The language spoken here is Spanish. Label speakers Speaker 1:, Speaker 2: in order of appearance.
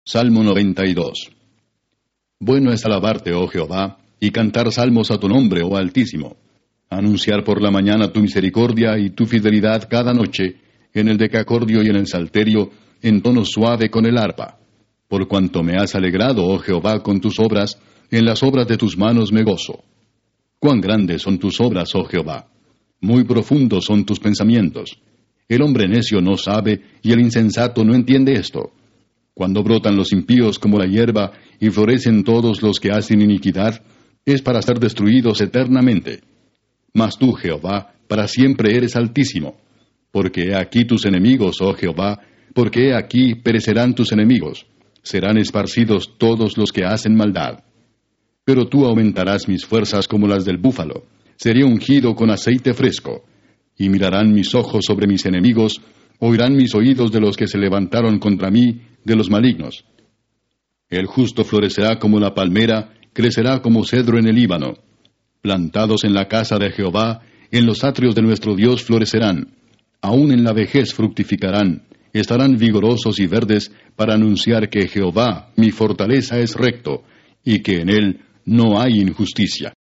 Speaker 1: Salmo 92. Bueno es alabarte, oh Jehová, y cantar salmos a tu nombre, oh Altísimo. Anunciar por la mañana tu misericordia y tu fidelidad cada noche, en el decacordio y en el salterio, en tono suave con el arpa. Por cuanto me has alegrado, oh Jehová, con tus obras, en las obras de tus manos me gozo. Cuán grandes son tus obras, oh Jehová. Muy profundos son tus pensamientos. El hombre necio no sabe, y el insensato no entiende esto. Cuando brotan los impíos como la hierba, y florecen todos los que hacen iniquidad, es para ser destruidos eternamente. Mas tú, Jehová, para siempre eres altísimo. Porque he aquí tus enemigos, oh Jehová, porque he aquí perecerán tus enemigos. Serán esparcidos todos los que hacen maldad. Pero tú aumentarás mis fuerzas como las del búfalo. Seré ungido con aceite fresco. Y mirarán mis ojos sobre mis enemigos, oirán mis oídos de los que se levantaron contra mí, de los malignos. El justo florecerá como la palmera, crecerá como cedro en el Líbano. Plantados en la casa de Jehová, en los atrios de nuestro Dios florecerán. Aún en la vejez fructificarán, estarán vigorosos y verdes para anunciar que Jehová, mi fortaleza, es recto, y que en él no hay injusticia.